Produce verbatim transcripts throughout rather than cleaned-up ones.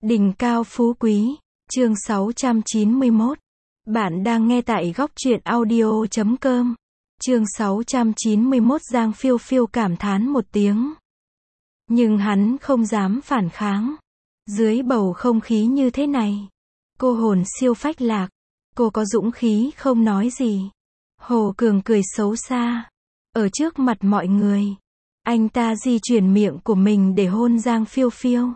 Đỉnh cao phú quý, chương sáu trăm chín mươi mốt. Bạn đang nghe tại góc truyện audio chấm com. Chương sáu trăm chín mươi mốt. Giang Phiêu Phiêu cảm thán một tiếng. Nhưng hắn không dám phản kháng. Dưới bầu không khí như thế này, cô hồn siêu phách lạc, cô có dũng khí không nói gì. Hồ Cường cười xấu xa. Ở trước mặt mọi người, anh ta di chuyển miệng của mình để hôn Giang Phiêu Phiêu.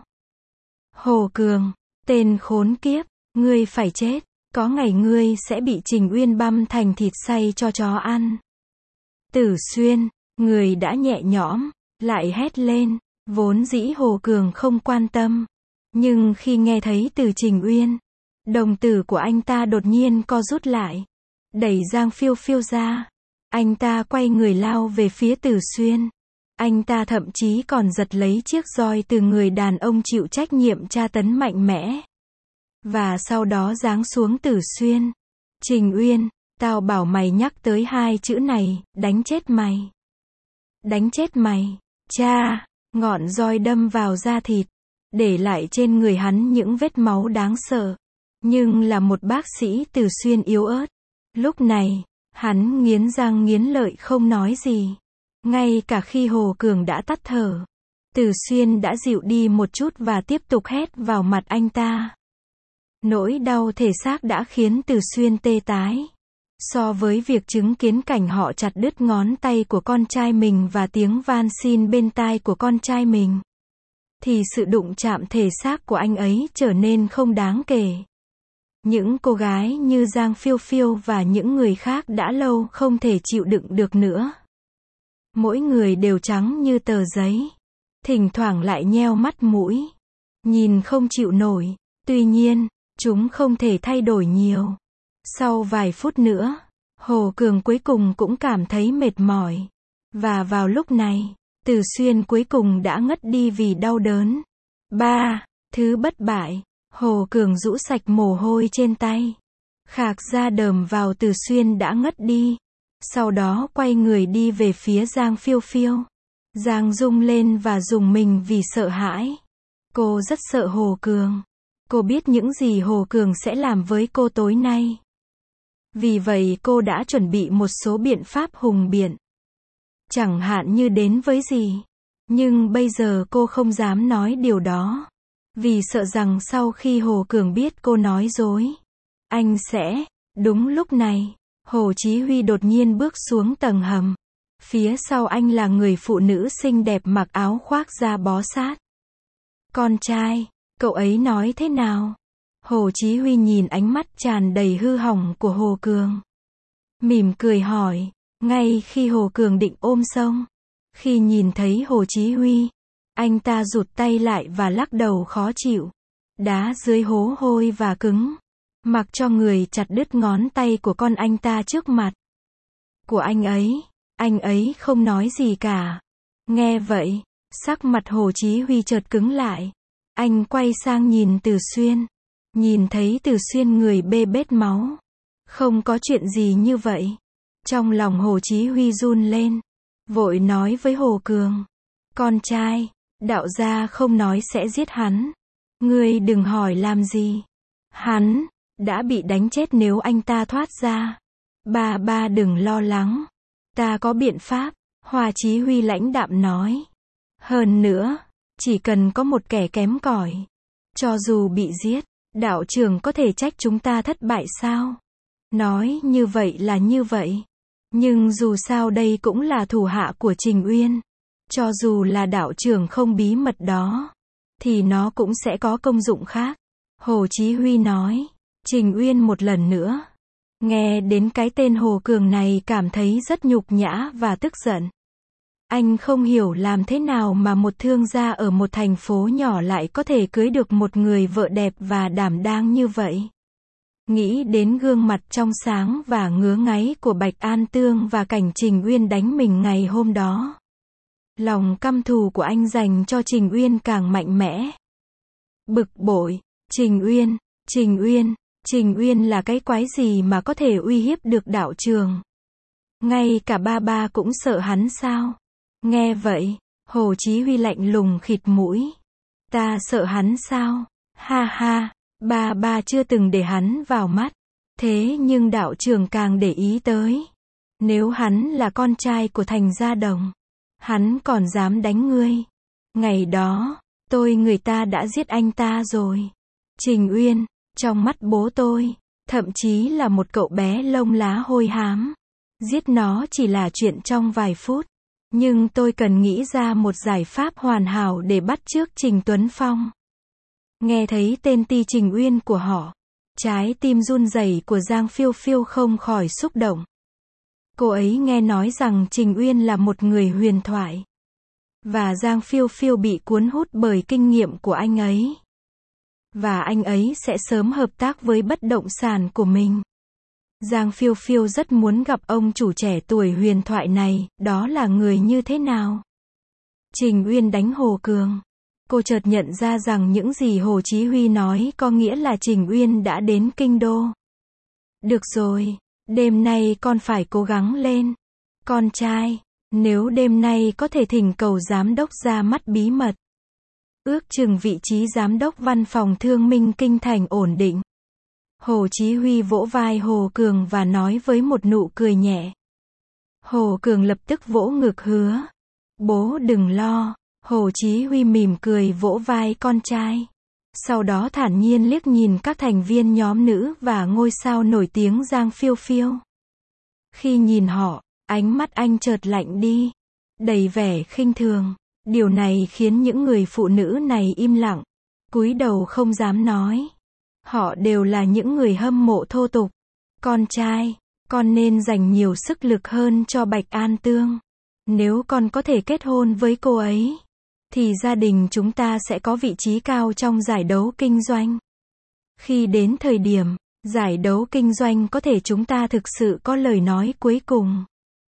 Hồ Cường, tên khốn kiếp, ngươi phải chết, có ngày ngươi sẽ bị Trình Uyên băm thành thịt xay cho chó ăn. Tử Xuyên, người đã nhẹ nhõm, lại hét lên, vốn dĩ Hồ Cường không quan tâm. Nhưng khi nghe thấy từ Trình Uyên, đồng tử của anh ta đột nhiên co rút lại. Đẩy Giang Phiêu Phiêu ra, anh ta quay người lao về phía Tử Xuyên. Anh ta thậm chí còn giật lấy chiếc roi từ người đàn ông chịu trách nhiệm tra tấn mạnh mẽ. Và sau đó giáng xuống Tử Xuyên. Trình Uyên, tao bảo mày nhắc tới hai chữ này, đánh chết mày. Đánh chết mày. Cha, ngọn roi đâm vào da thịt, để lại trên người hắn những vết máu đáng sợ. Nhưng là một bác sĩ Tử Xuyên yếu ớt. Lúc này, hắn nghiến răng nghiến lợi không nói gì. Ngay cả khi Hồ Cường đã tắt thở, Tử Xuyên đã dịu đi một chút và tiếp tục hét vào mặt anh ta. Nỗi đau thể xác đã khiến Tử Xuyên tê tái. So với việc chứng kiến cảnh họ chặt đứt ngón tay của con trai mình và tiếng van xin bên tai của con trai mình, thì sự đụng chạm thể xác của anh ấy trở nên không đáng kể. Những cô gái như Giang Phiêu Phiêu và những người khác đã lâu không thể chịu đựng được nữa. Mỗi người đều trắng như tờ giấy, thỉnh thoảng lại nheo mắt mũi, nhìn không chịu nổi. Tuy nhiên, chúng không thể thay đổi nhiều. Sau vài phút nữa, Hồ Cường cuối cùng cũng cảm thấy mệt mỏi. Và vào lúc này, Tử Xuyên cuối cùng đã ngất đi vì đau đớn. Ba, thứ bất bại. Hồ Cường rũ sạch mồ hôi trên tay, khạc ra đờm vào Tử Xuyên đã ngất đi. Sau đó quay người đi về phía Giang Phiêu Phiêu. Giang rung lên và rùng mình vì sợ hãi. Cô rất sợ Hồ Cường. Cô biết những gì Hồ Cường sẽ làm với cô tối nay. Vì vậy cô đã chuẩn bị một số biện pháp hùng biện. Chẳng hạn như đến với gì. Nhưng bây giờ cô không dám nói điều đó. Vì sợ rằng sau khi Hồ Cường biết cô nói dối, anh sẽ... Đúng lúc này, Hồ Chí Huy đột nhiên bước xuống tầng hầm. Phía sau anh là người phụ nữ xinh đẹp mặc áo khoác da bó sát. Con trai, cậu ấy nói thế nào? Hồ Chí Huy nhìn ánh mắt tràn đầy hư hỏng của Hồ Cường, mỉm cười hỏi. Ngay khi Hồ Cường định ôm xông, khi nhìn thấy Hồ Chí Huy, anh ta rụt tay lại và lắc đầu khó chịu. Đá dưới hố hôi và cứng, mặc cho người chặt đứt ngón tay của con anh ta trước mặt của anh ấy. Anh ấy không nói gì cả. Nghe vậy, sắc mặt Hồ Chí Huy chợt cứng lại. Anh quay sang nhìn Tử Xuyên. Nhìn thấy Tử Xuyên người bê bết máu. Không có chuyện gì như vậy. Trong lòng Hồ Chí Huy run lên. Vội nói với Hồ Cường. Con trai, đạo gia không nói sẽ giết hắn. Ngươi đừng hỏi làm gì. Hắn đã bị đánh chết nếu anh ta thoát ra. Ba ba đừng lo lắng. Ta có biện pháp, Hoa Chí Huy lãnh đạm nói. Hơn nữa, chỉ cần có một kẻ kém cỏi, cho dù bị giết, đạo trưởng có thể trách chúng ta thất bại sao? Nói như vậy là như vậy. Nhưng dù sao đây cũng là thủ hạ của Trình Uyên. Cho dù là đạo trưởng không bí mật đó, thì nó cũng sẽ có công dụng khác. Hồ Chí Huy nói. Trình Uyên một lần nữa. Nghe đến cái tên Hồ Cường này cảm thấy rất nhục nhã và tức giận. Anh không hiểu làm thế nào mà một thương gia ở một thành phố nhỏ lại có thể cưới được một người vợ đẹp và đảm đang như vậy. Nghĩ đến gương mặt trong sáng và ngứa ngáy của Bạch An Tương và cảnh Trình Uyên đánh mình ngày hôm đó, lòng căm thù của anh dành cho Trình Uyên càng mạnh mẽ. Bực bội. Trình Uyên, Trình Uyên, Trình Uyên là cái quái gì mà có thể uy hiếp được đạo trường? Ngay cả ba ba cũng sợ hắn sao? Nghe vậy, Hồ Chí Huy lạnh lùng khịt mũi. Ta sợ hắn sao? Ha ha, ba ba chưa từng để hắn vào mắt. Thế nhưng đạo trưởng càng để ý tới. Nếu hắn là con trai của Thành Gia Đồng, hắn còn dám đánh ngươi. Ngày đó, tôi người ta đã giết anh ta rồi. Trình Uyên, trong mắt bố tôi, thậm chí là một cậu bé lông lá hôi hám. Giết nó chỉ là chuyện trong vài phút. Nhưng tôi cần nghĩ ra một giải pháp hoàn hảo để bắt chước Trình Tuấn Phong. Nghe thấy tên Ti Trình Uyên của họ, trái tim run rẩy của Giang Phiêu Phiêu không khỏi xúc động. Cô ấy nghe nói rằng Trình Uyên là một người huyền thoại. Và Giang Phiêu Phiêu bị cuốn hút bởi kinh nghiệm của anh ấy. Và anh ấy sẽ sớm hợp tác với bất động sản của mình. Giang Phiêu Phiêu rất muốn gặp ông chủ trẻ tuổi huyền thoại này, đó là người như thế nào? Trình Uyên đánh Hồ Cường. Cô chợt nhận ra rằng những gì Hồ Chí Huy nói có nghĩa là Trình Uyên đã đến kinh đô. Được rồi, đêm nay con phải cố gắng lên. Con trai, nếu đêm nay có thể thỉnh cầu giám đốc ra mắt bí mật. Ước chừng vị trí giám đốc văn phòng thương minh kinh thành ổn định. Hồ Chí Huy vỗ vai Hồ Cường và nói với một nụ cười nhẹ. Hồ Cường lập tức vỗ ngực hứa. Bố đừng lo. Hồ Chí Huy mỉm cười vỗ vai con trai. Sau đó thản nhiên liếc nhìn các thành viên nhóm nữ và ngôi sao nổi tiếng Giang Phiêu Phiêu. Khi nhìn họ, ánh mắt anh chợt lạnh đi, đầy vẻ khinh thường. Điều này khiến những người phụ nữ này im lặng, cúi đầu không dám nói. Họ đều là những người hâm mộ thô tục. Con trai, con nên dành nhiều sức lực hơn cho Bạch An Tương. Nếu con có thể kết hôn với cô ấy, thì gia đình chúng ta sẽ có vị trí cao trong giải đấu kinh doanh. Khi đến thời điểm, giải đấu kinh doanh có thể chúng ta thực sự có lời nói cuối cùng.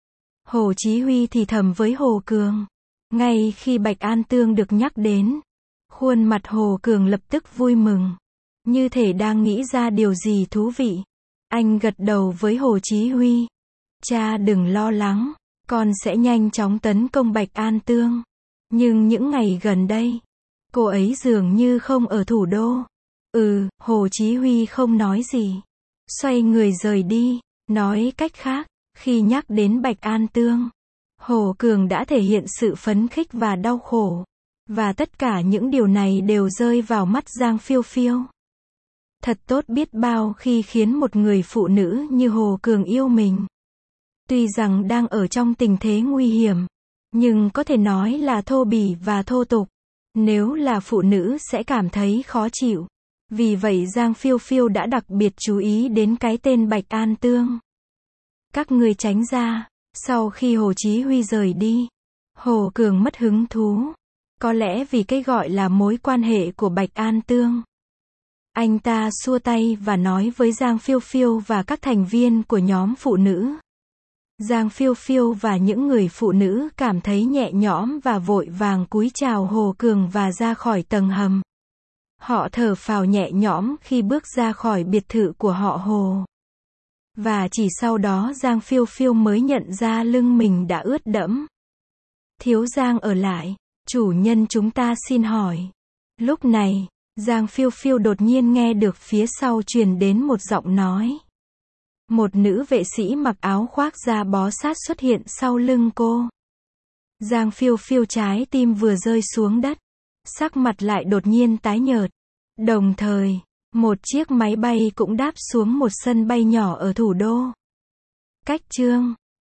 Hồ Chí Huy thì thầm với Hồ Cường. Ngay khi Bạch An Tương được nhắc đến, khuôn mặt Hồ Cường lập tức vui mừng. Như thể đang nghĩ ra điều gì thú vị. Anh gật đầu với Hồ Chí Huy. Cha đừng lo lắng, con sẽ nhanh chóng tấn công Bạch An Tương. Nhưng những ngày gần đây, cô ấy dường như không ở thủ đô. Ừ, Hồ Chí Huy không nói gì. Xoay người rời đi. Nói cách khác, khi nhắc đến Bạch An Tương, Hồ Cường đã thể hiện sự phấn khích và đau khổ. Và tất cả những điều này đều rơi vào mắt Giang Phiêu Phiêu. Thật tốt biết bao khi khiến một người phụ nữ như Hồ Cường yêu mình. Tuy rằng đang ở trong tình thế nguy hiểm, nhưng có thể nói là thô bỉ và thô tục. Nếu là phụ nữ sẽ cảm thấy khó chịu. Vì vậy Giang Phiêu Phiêu đã đặc biệt chú ý đến cái tên Bạch An Tương. Các ngươi tránh ra. Sau khi Hồ Chí Huy rời đi, Hồ Cường mất hứng thú. Có lẽ vì cái gọi là mối quan hệ của Bạch An Tương. Anh ta xua tay và nói với Giang Phiêu Phiêu và các thành viên của nhóm phụ nữ. Giang Phiêu Phiêu và những người phụ nữ cảm thấy nhẹ nhõm và vội vàng cúi chào Hồ Cường và ra khỏi tầng hầm. Họ thở phào nhẹ nhõm khi bước ra khỏi biệt thự của họ Hồ. Và chỉ sau đó Giang Phiêu Phiêu mới nhận ra lưng mình đã ướt đẫm. Thiếu Giang ở lại, chủ nhân chúng ta xin hỏi. Lúc này, Giang Phiêu Phiêu đột nhiên nghe được phía sau truyền đến một giọng nói. Một nữ vệ sĩ mặc áo khoác da bó sát xuất hiện sau lưng cô. Giang Phiêu Phiêu trái tim vừa rơi xuống đất, sắc mặt lại đột nhiên tái nhợt. Đồng thời, một chiếc máy bay cũng đáp xuống một sân bay nhỏ ở thủ đô. Cách chương